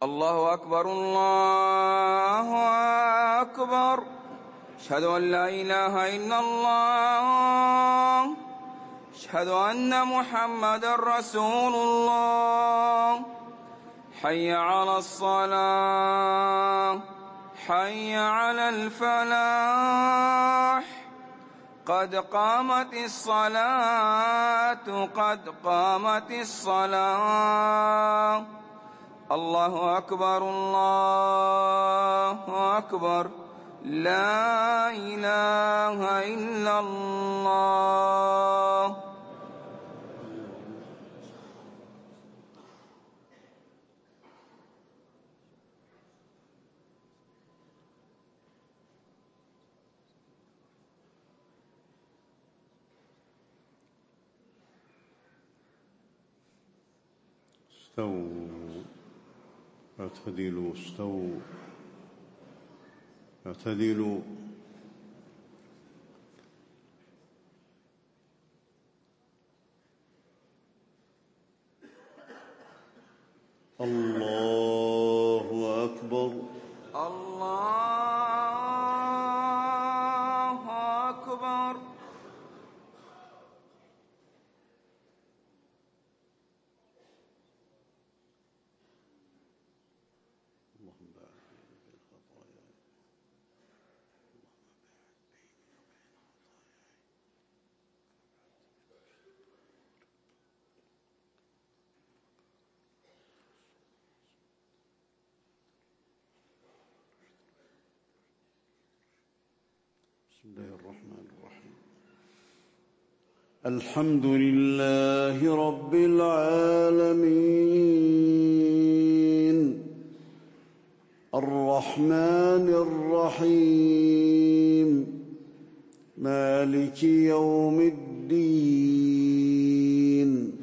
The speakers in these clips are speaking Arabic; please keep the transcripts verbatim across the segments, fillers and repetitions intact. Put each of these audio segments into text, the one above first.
الله أكبر الله أكبر. أشهد أن لا إله إلا الله. أشهد أن محمدا رسول الله. حي على الصلاة، حي على الفلاح، قد قامت الصلاة، قد قامت الصلاة. الله أكبر الله أكبر. لا إله إلا الله. استووا، اعتدلوا، استووا، اعتدلوا. الله أكبر الله أكبر. بسم الله الرحمن الرحيم. الحمد لله رب العالمين، الرحمن الرحيم، مالك يوم الدين.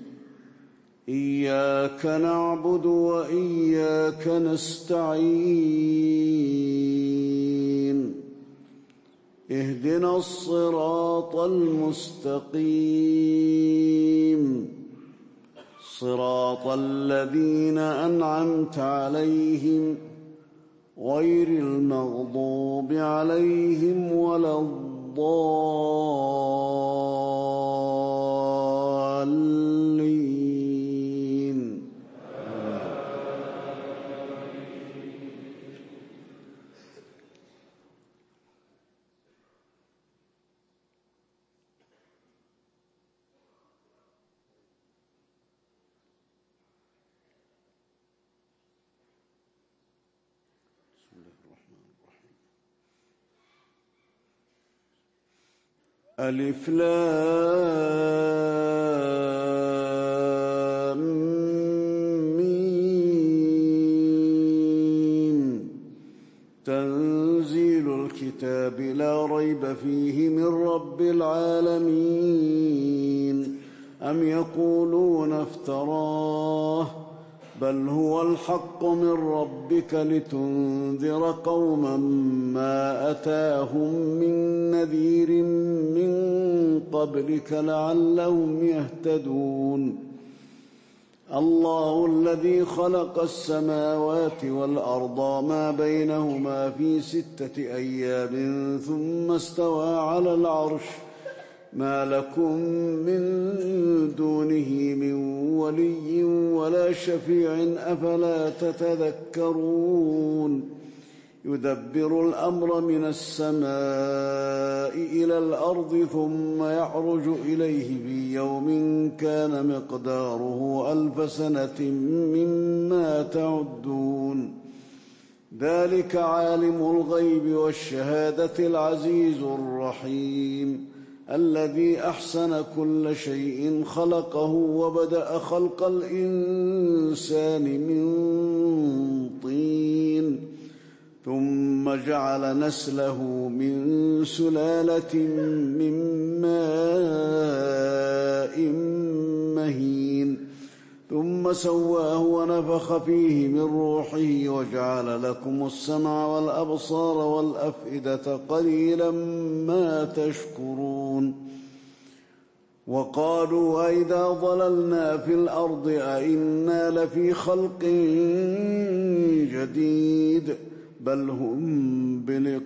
إياك نعبد وإياك نستعين. اهدنا الصراط المستقيم، صراط الذين أنعمت عليهم غير المغضوب عليهم ولا الضالين. بسم الله الرحمن الرحيم. ألف لام ميم. تنزيل الكتاب لا ريب فيه من رب العالمين. أم يقولون افتراه، بل هو الحق من ربك لتنذر قوما ما أتاهم من نذير من قبلك لعلهم يهتدون. الله الذي خلق السماوات والأرض ما بينهما في ستة أيام ثم استوى على العرش. ما لكم من دونه من ولي ولا شفيع أفلا تتذكرون. يدبر الأمر من السماء إلى الأرض ثم يعرج إليه في يوم كان مقداره ألف سنة مما تعدون. ذلك عالم الغيب والشهادة العزيز الرحيم، الذي أحسن كل شيء خلقه وبدأ خلق الإنسان من طين، ثم جعل نسله من سلالة من ماء مهين، ثم سواه ونفخ فيه من روحه وجعل لكم السمع والأبصار والأفئدة قليلا ما تشكرون. وقالوا أئذا ضللنا في الأرض أئنا لفي خلق جديد بل هم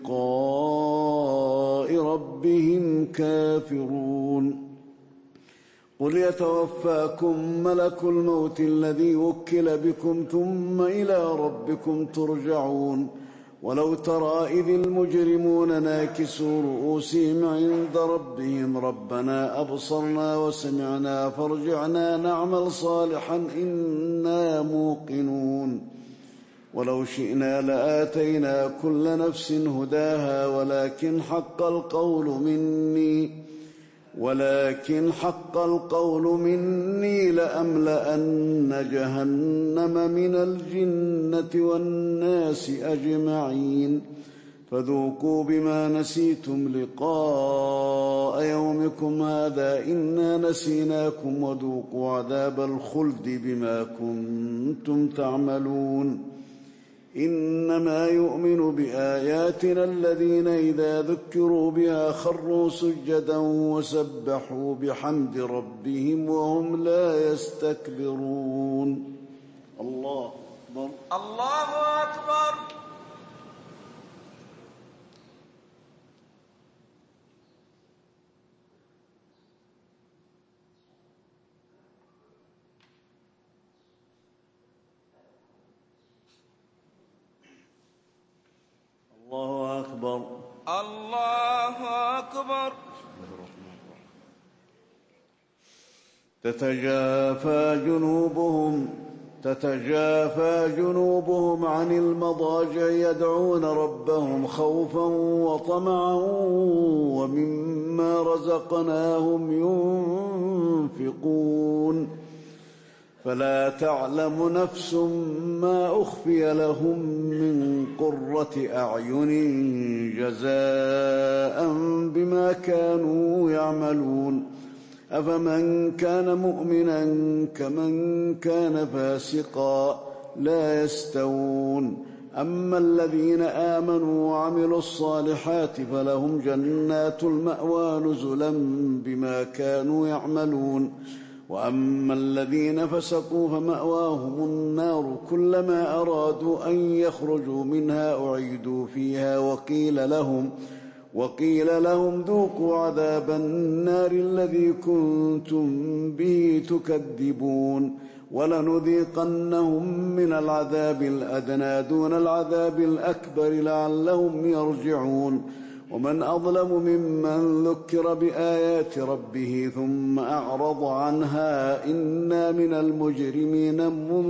بلقاء ربهم كافرون قل يتوفاكم ملك الموت الذي وكل بكم ثم إلى ربكم ترجعون ولو ترى إذ المجرمون ناكسوا رؤوسهم عند ربهم ربنا أبصرنا وسمعنا فارجعنا نعمل صالحا إنا موقنون ولو شئنا لآتينا كل نفس هداها ولكن حق القول مني ولكن حق القول مني لأملأن جهنم من الجنة والناس أجمعين فذوقوا بما نسيتم لقاء يومكم هذا إنا نسيناكم وذوقوا عذاب الخلد بما كنتم تعملون إنما يؤمن بآياتنا الذين إذا ذكروا بها خروا سجدا وسبحوا بحمد ربهم وهم لا يستكبرون الله أكبر الله أكبر الله أكبر الله أكبر تتجافى جنوبهم تتجافى جنوبهم عن المضاجع يدعون ربهم خوفا وطمعا ومما رزقناهم ينفقون فلا تعلم نفس ما أخفي لهم من قرة أعين جزاء بما كانوا يعملون أفمن كان مؤمنا كمن كان فاسقا لا يستوون أما الذين آمنوا وعملوا الصالحات فلهم جنات المأوى نزلا بما كانوا يعملون وأما الذين فسقوا فمأواهم النار كلما أرادوا أن يخرجوا منها أعيدوا فيها وقيل لهم وقيل لهم ذوقوا عذاب النار الذي كنتم به تكذبون ولنذيقنهم من العذاب الأدنى دون العذاب الأكبر لعلهم يرجعون ومن أظلم ممن ذكر بآيات ربه ثم أعرض عنها إنا من المجرمين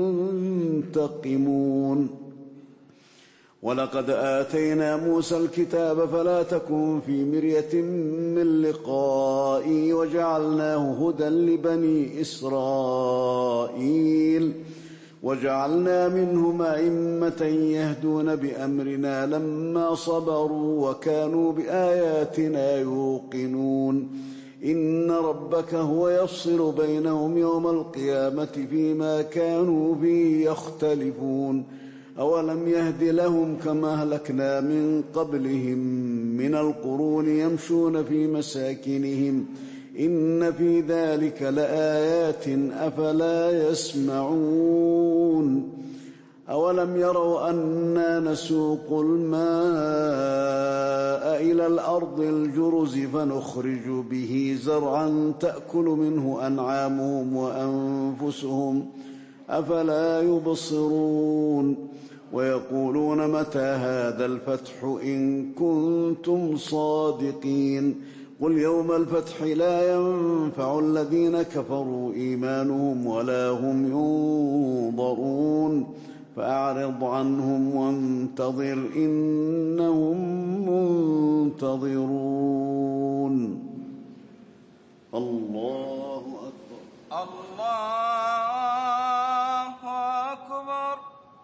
منتقمون ولقد آتينا موسى الكتاب فلا تكن في مرية من لقائه وجعلناه هدى لبني إسرائيل وجعلنا منهم أئمة يهدون بأمرنا لما صبروا وكانوا بآياتنا يوقنون إن ربك هو يفصل بينهم يوم القيامة فيما كانوا فيه يختلفون أولم يهد لهم كما أهلكنا من قبلهم من القرون يمشون في مساكنهم إن في ذلك لآيات أفلا يسمعون أولم يروا أنا نسوق الماء إلى الأرض الجرز فنخرج به زرعا تأكل منه أنعامهم وأنفسهم أفلا يبصرون ويقولون متى هذا الفتح إن كنتم صادقين قل يوم الفتح لا ينفع الذين كفروا إيمانهم ولا هم ينظرون فأعرض عنهم وانتظر إنهم منتظرون الله أكبر الله أكبر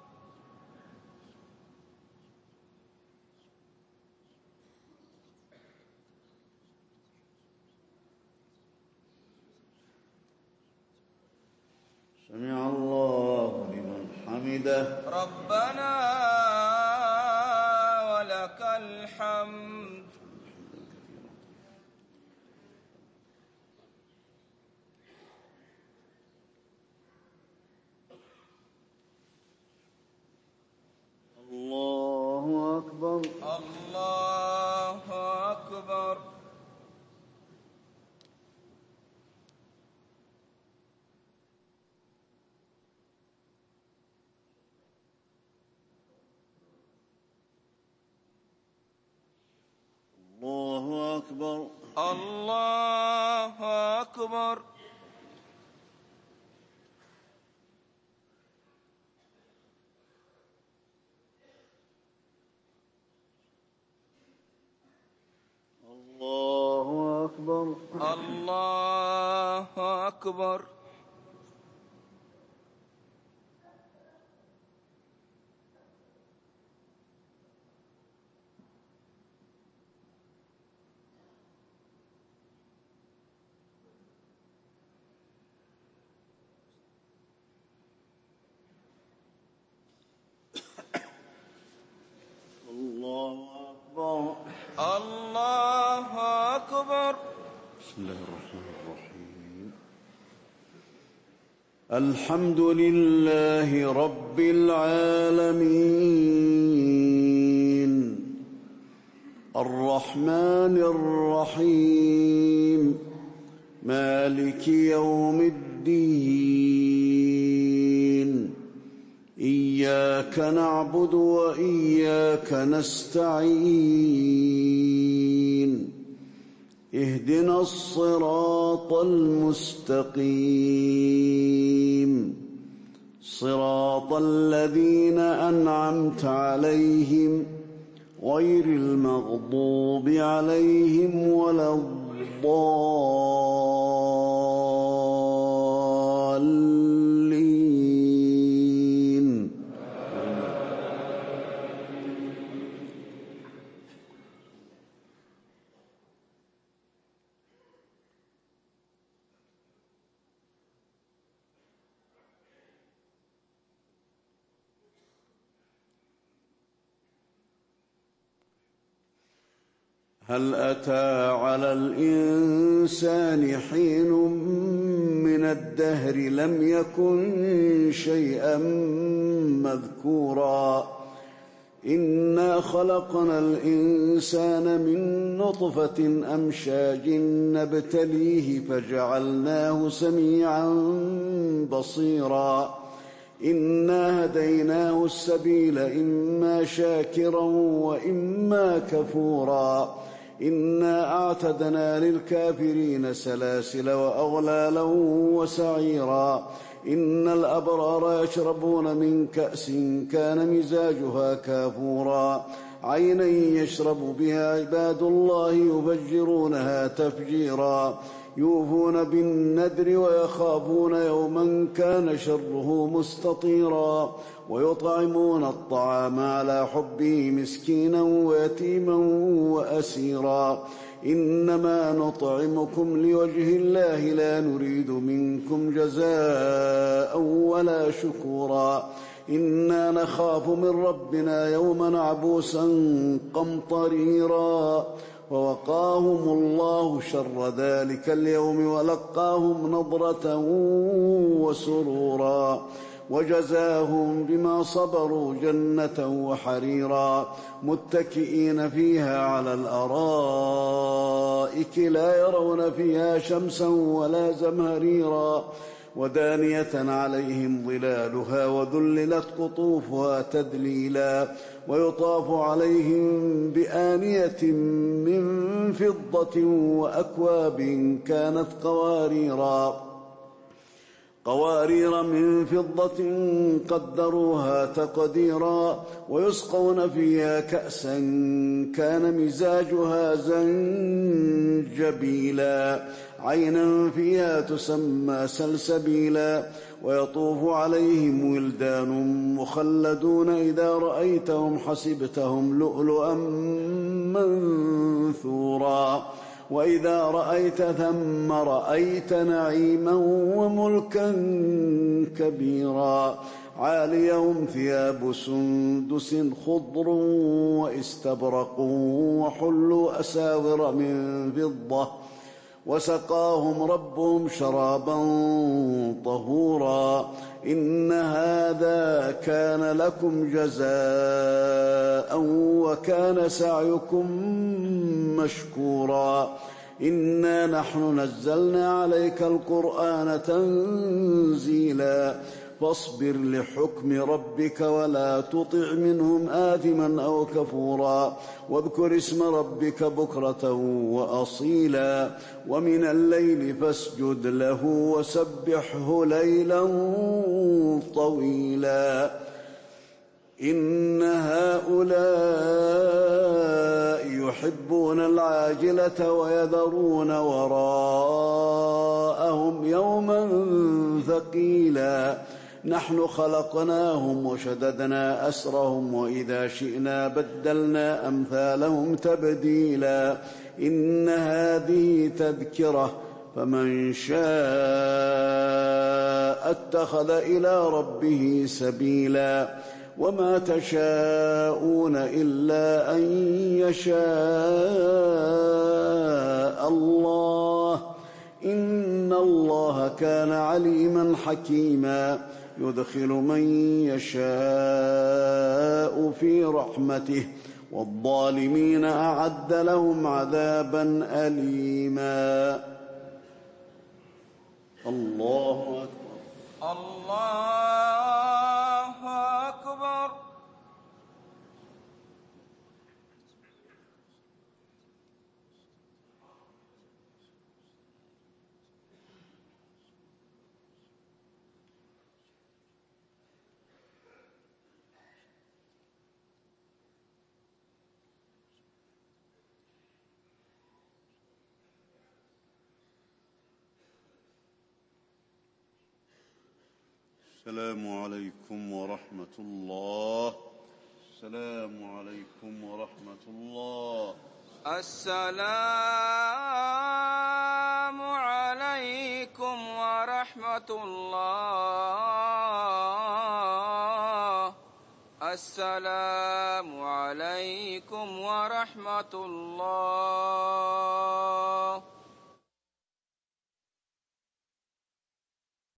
سمع الله لمن حمده ربنا ولك الحمد أكبر. الله أكبر. الله أكبر. الله أكبر. بسم الله الرحمن الرحيم. الحمد لله رب العالمين الرحمن الرحيم مالك يوم الدين إياك نعبد وإياك نستعين اهدنا الصراط المستقيم صراط الذين أنعمت عليهم غير المغضوب عليهم ولا الضالين. هل أتى على الإنسان حين من الدهر لم يكن شيئا مذكورا إنا خلقنا الإنسان من نطفة أمشاج نبتليه فجعلناه سميعا بصيرا إنا هديناه السبيل إما شاكرا وإما كفورا إنا أعتدنا للكافرين سلاسل وأغلالا وسعيرا إن الأبرار يشربون من كأس كان مزاجها كافورا عينا يشرب بها عباد الله يفجرونها تفجيرا يوفون بالنذر ويخافون يوما كان شره مستطيرا ويطعمون الطعام على حبه مسكينا ويتيما وأسيرا إنما نطعمكم لوجه الله لا نريد منكم جزاء ولا شكورا إنا نخاف من ربنا يوما عبوسا قمطريرا ووقاهم الله شر ذلك اليوم ولقاهم نضرة وسرورا وجزاهم بما صبروا جنة وحريرا متكئين فيها على الأرائك لا يرون فيها شمسا ولا زمهريرا ودانية عليهم ظلالها وذللت قطوفها تذليلا ويطاف عليهم بآنية من فضة وأكواب كانت قواريرا قوارير من فضة قدروها تقديرا ويسقون فيها كأسا كان مزاجها زنجبيلا عينا فيها تسمى سلسبيلا ويطوف عليهم ولدان مخلدون إذا رأيتهم حسبتهم لؤلؤا منثورا وإذا رأيت ثم رأيت نعيما وملكا كبيرا عاليهم ثياب سندس خضر واستبرق وحلوا أساور من فضة وسقاهم ربهم شرابا طهورا إن هذا كان لكم جزاء وكان سعيكم مشكورا إنا نحن نزلنا عليك القرآن تنزيلا فاصبر لحكم ربك ولا تطع منهم آثما أو كفورا واذكر اسم ربك بكرة وأصيلا ومن الليل فاسجد له وسبحه ليلا طويلا إن هؤلاء يحبون العاجلة العاجلة ويذرون وراءهم يوما ثقيلا نحن خلقناهم وشددنا أسرهم وإذا شئنا بدلنا أمثالهم تبديلا إن هذه تذكرة فمن شاء اتخذ إلى ربه سبيلا وما تشاءون إلا أن يشاء الله إن الله كان عليما حكيما يدخل من يشاء في رحمته والظالمين أعد لهم عذابا أليما الله أكبر الله أكبر. السلام عليكم ورحمة الله. السلام عليكم ورحمة الله. السلام عليكم ورحمة الله. السلام عليكم ورحمة الله.